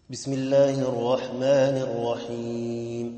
بسم الله الرحمن الرحيم.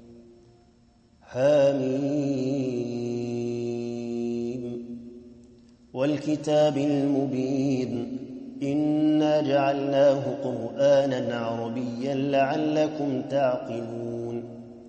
حميم والكتاب المبين إنا جعلناه قرآنا عربيا لعلكم تعقلون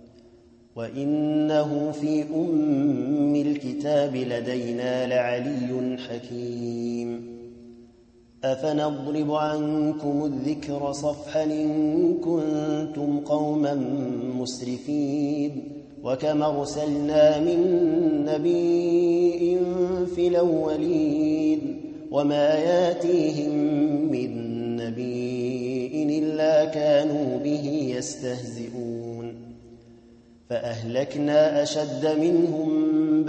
وإنه في أم الكتاب لدينا لعلي حكيم. أفنضرب عنكم الذكر صفحا إن كنتم قوما مسرفين وكم أرسلنا من نبي في الأولين وما ياتيهم من نبي إلا كانوا به يستهزئون فأهلكنا أشد منهم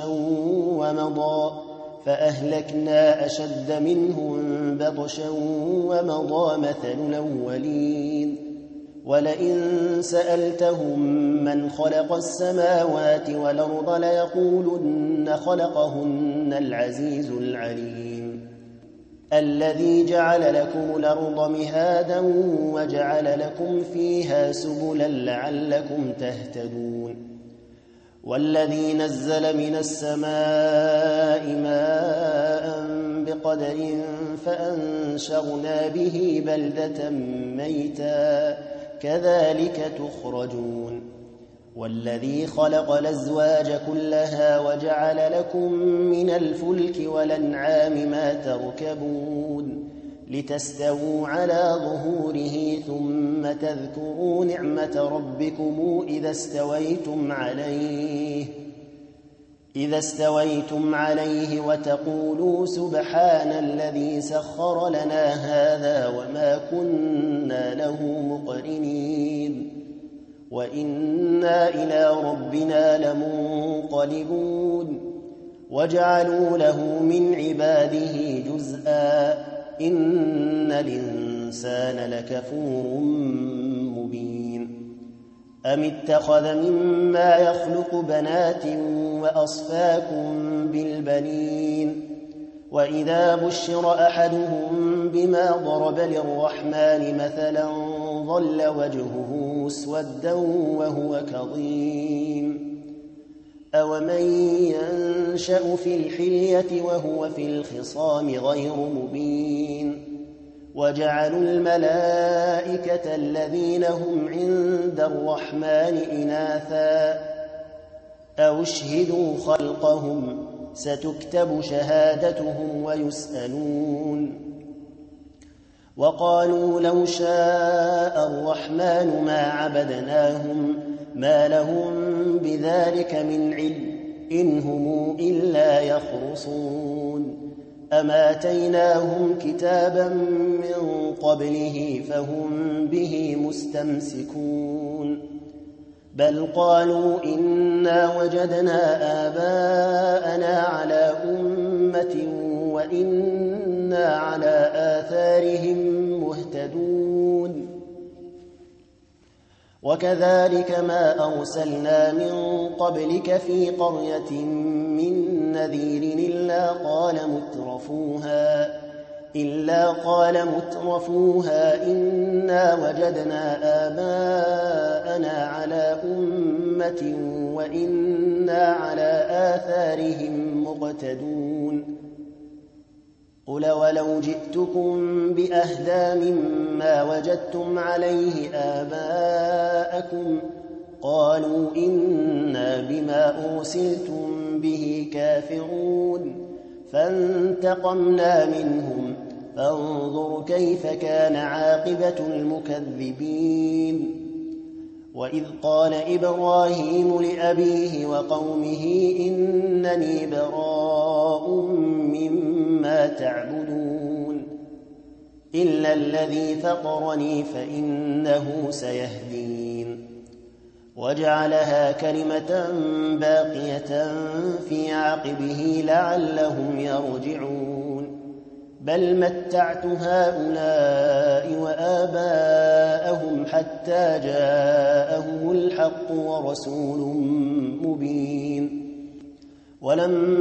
بطشا ومضى مثل الأولين ولئن سألتهم من خلق السماوات والأرض ليقولن خلقهن العزيز العليم الذي جعل لكم الأرض مهادا وجعل لكم فيها سبلا لعلكم تهتدون والذي نزل من السماء ماء بقدر فأنشرنا به بلدة ميتا كذلك تخرجون والذي خلق الأزواج كلها وجعل لكم من الفلك والأنعام ما تركبون لتستووا على ظهوره ثم تذكروا نعمة ربكم إذا استويتم عليه وتقولوا سبحان الذي سخر لنا هذا وما كنا له مقرنين وإنا إلى ربنا لمنقلبون وجعلوا له من عباده جزءا إن الإنسان لكفور مبين أم اتخذ مما يخلق بنات وأصفاكم بالبنين وإذا بشر أحدهم بما ضرب للرحمن مثلا ظل وجهه مسودا وهو كظيم أومن ينشأ في الحلية وهو في الخصام غير مبين وجعلوا الملائكة الذين هم عند الرحمن إناثا أو اشهدوا خلقهم ستكتب شهادتهم ويسألون وقالوا لو شاء الرحمن ما عبدناهم ما لهم بذلك من علم إن هم إلا يخرصون أم آتيناهم كتابا من قبله فهم به مستمسكون بل قالوا إنا وجدنا آباءنا على أمة وإنا على آثارهم مهتدون وكذلك ما أرسلنا من قبلك في قرية من نذير إلا قال مترفوها إنا وجدنا آباءنا على أمة وإنا على آثارهم مقتدون قل ولو جئتكم بأهدى مما وجدتم عليه آباءكم قالوا إنا بما أرسلتم به كافرون فانتقمنا منهم فانظر كيف كان عاقبة المكذبين وإذ قال إبراهيم لأبيه وقومه إنني براء مما تعبدون إلا الذي فطرني فإنه سيهدين وجعلها كلمة باقية في عقبه لعلهم يرجعون بل متعت هؤلاء وآباءهم حتى جاءهم الحق ورسول مبين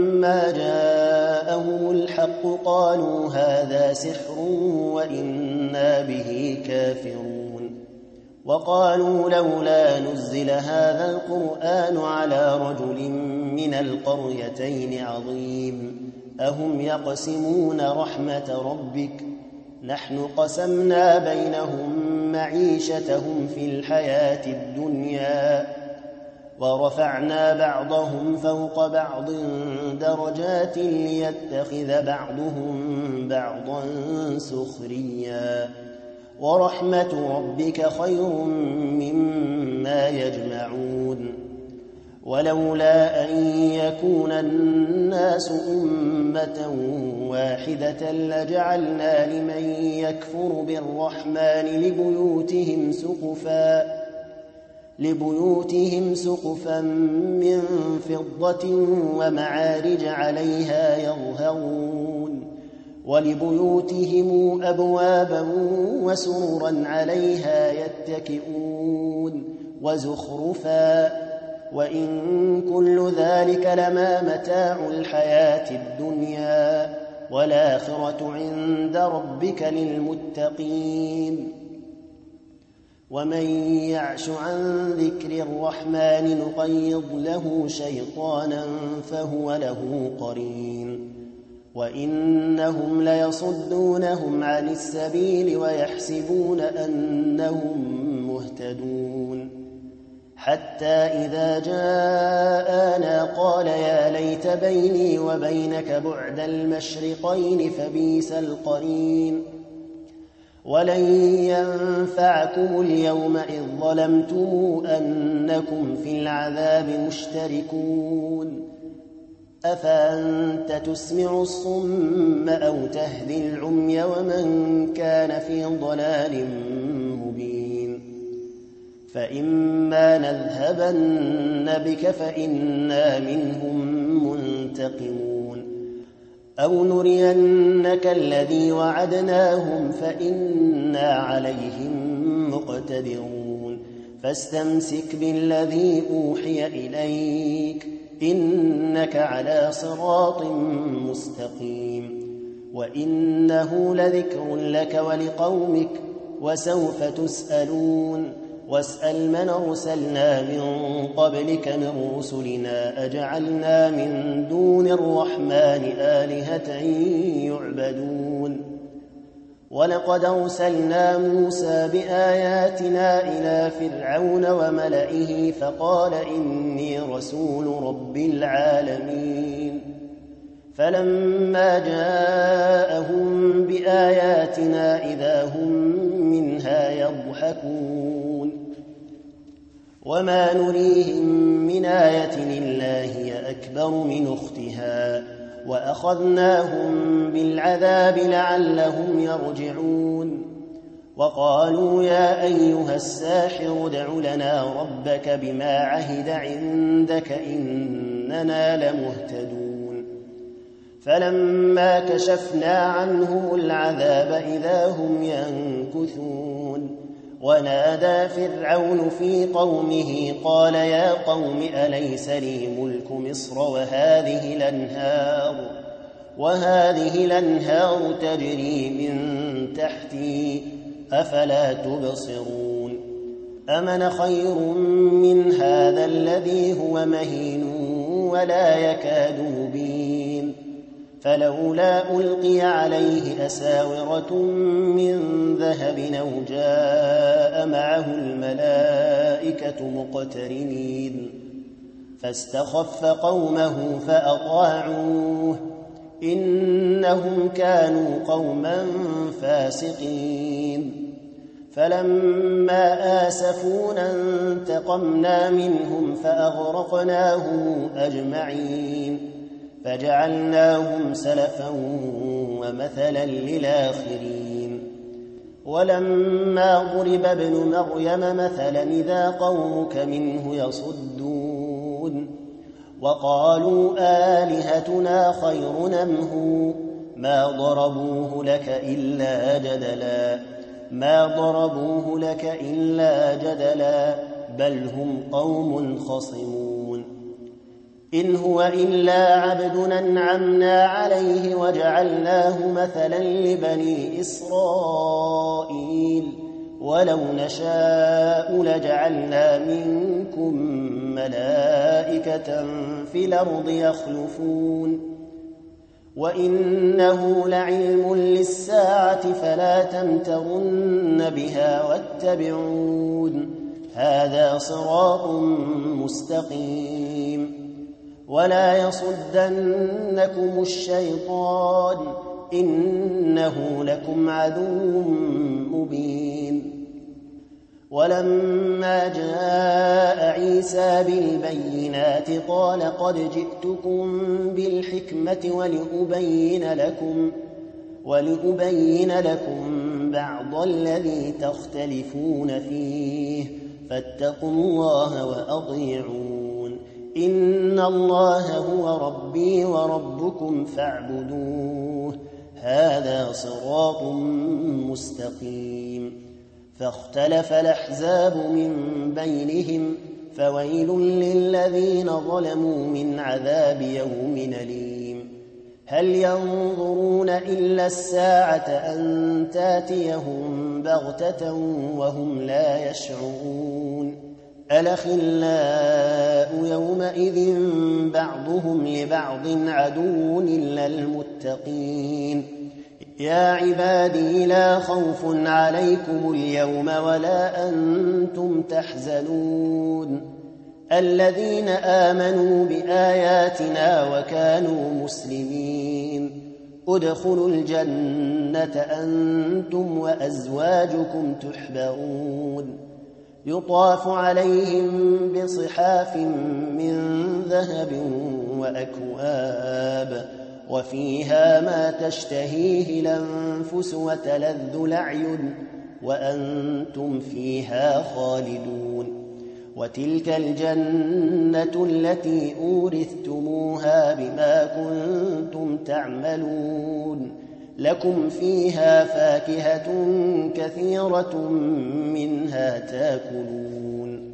ولما جاءهم الحق قالوا هذا سحر وإنا إنا به كافرون. وقالوا لولا نزل هذا القرآن على رجل من القريتين عظيم أهم يقسمون رحمة ربك نحن قسمنا بينهم معيشتهم في الحياة الدنيا ورفعنا بعضهم فوق بعض درجات ليتخذ بعضهم بعضا سخريا ورحمة ربك خير مما يجمعون. ولولا أن يكون الناس أمة واحدة لجعلنا لمن يكفر بالرحمن لبيوتهم سقفا من فضة ومعارج عليها يظهرون ولبيوتهم أبوابا وسررا عليها يتكئون وزخرفا وإن كل ذلك لما متاع الحياة الدنيا والآخرة عند ربك للمتقين. ومن يعش عن ذكر الرحمن نقيض له شيطانا فهو له قرين وإنهم ليصدونهم عن السبيل ويحسبون أنهم مهتدون حتى إذا جاءنا قال يا ليت بيني وبينك بعد المشرقين فبئس القرين. ولن ينفعكم اليوم إذ ظلمتم أنكم في العذاب مشتركون أفأنت تسمع الصم أو تهدي العمي ومن كان في ضلال مبين. فإما نذهبن بك فإنا منهم منتقمون أو نرينك الذي وعدناهم فإنا عليهم مقتدرون. فاستمسك بالذي أوحي إليك إنك على صراط مستقيم وإنه لذكر لك ولقومك وسوف تسألون. واسأل من أرسلنا من قبلك من رسلنا أجعلنا من دون الرحمن آلهة يعبدون. ولقد أرسلنا موسى بآياتنا إلى فرعون وملئه فقال إني رسول رب العالمين. فلما جاءهم بآياتنا إذا هم منها يضحكون وما نريهم من آية إلا هي أكبر من أختها وأخذناهم بالعذاب لعلهم يرجعون. وقالوا يا أيها الساحر ادع لنا ربك بما عهد عندك إننا لمهتدون. فلما كشفنا عنهم العذاب إذا هم ينكثون. ونادى فرعون في قومه قال يا قوم أليس لي ملك مصر وهذه الأنهار تجري من تحتي أفلا تبصرون. أمن خير من هذا الذي هو مهين ولا يكاد يبين. فلولا ألقي عليه أساورة من ذهب أو جاء معه الملائكة مقترنين. فاستخف قومه فأطاعوه إنهم كانوا قوما فاسقين. فلما آسفونا انتقمنا منهم فأغرقناهم أجمعين فجعلناهم سلفا ومثلا للآخرين. ولما ضرب ابن مريم مثلا إذا قومك منه يصدون. وقالوا آلهتنا خير أم هو ما ضربوه لك إلا جدلا بل هم قوم خصمون. إن هو إلا عبد أنعمنا عليه وجعلناه مثلا لبني إسرائيل ولو نشاء لجعلنا منكم ملائكة في الأرض يخلفون وإنه لعلم للساعة فلا تمترن بها واتبعون هذا صراط مستقيم ولا يصدنكم الشيطان إنه لكم عدو مبين ولما جاء عيسى بالبينات قال قد جئتكم بالحكمة ولأبين لكم بعض الذي تختلفون فيه فاتقوا الله وأطيعون إن الله هو ربي وربكم فاعبدوه هذا صراط مستقيم فاختلف الأحزاب من بينهم فويل للذين ظلموا من عذاب يوم أليم هل ينظرون إلا الساعة أن تاتيهم بغتة وهم لا يشعرون الأخلاء يومئذ بعضهم لبعض عدو إلا المتقين يا عبادي لا خوف عليكم اليوم ولا أنتم تحزنون الذين آمنوا بآياتنا وكانوا مسلمين ادخلوا الجنة أنتم وأزواجكم تحبرون يطاف عليهم بصحاف من ذهب وأكواب وفيها ما تشتهيه الأنفس وتلذ الأعين وأنتم فيها خالدون وتلك الجنة التي أورثتموها بما كنتم تعملون لكم فيها فاكهة كثيرة منها تاكلون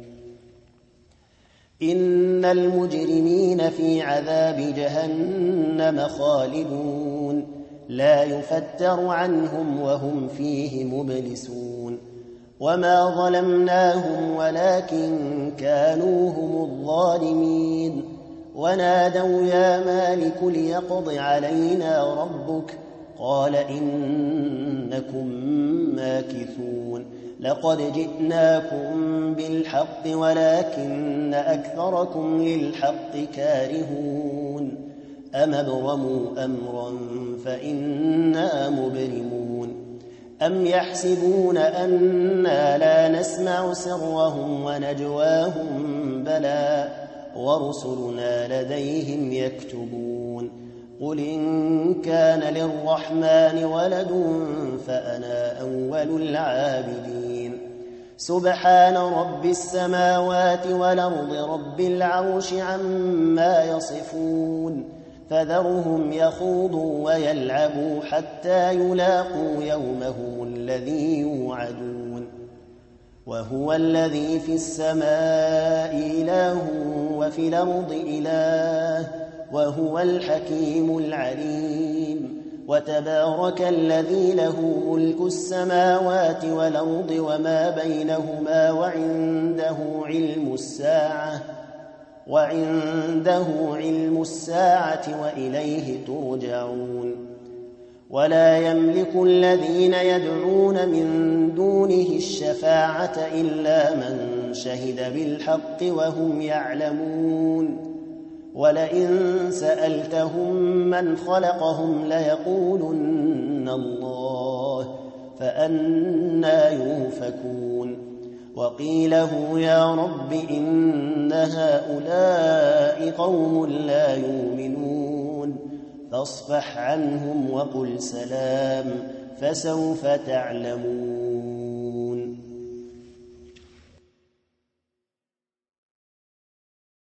إن المجرمين في عذاب جهنم خالدون لا يفتر عنهم وهم فيه مبلسون وما ظلمناهم ولكن كانوا هم الظالمين ونادوا يا مالك ليقض علينا ربك قال إنكم ماكثون لقد جئناكم بالحق ولكن أكثركم للحق كارهون أم ابرموا أمرا فإنا مبرمون أم يحسبون أنا لا نسمع سرهم ونجواهم بلى ورسلنا لديهم يكتبون قل إن كان للرحمن ولد فأنا أول العابدين سبحان رب السماوات والأرض رب العرش عما يصفون فذرهم يخوضوا ويلعبوا حتى يلاقوا يومهم الذي يوعدون وهو الذي في السماء إله وفي الأرض إله وهو الحكيم العليم وتبارك الذي له ملك السماوات والأرض وما بينهما وعنده علم الساعة وإليه ترجعون ولا يملك الذين يدعون من دونه الشفاعة إلا من شهد بالحق وهم يعلمون ولئن سألتهم من خلقهم ليقولن الله فأنى يؤفكون وقيله يا رب إن هؤلاء قوم لا يؤمنون فاصفح عنهم وقل سلام فسوف تعلمون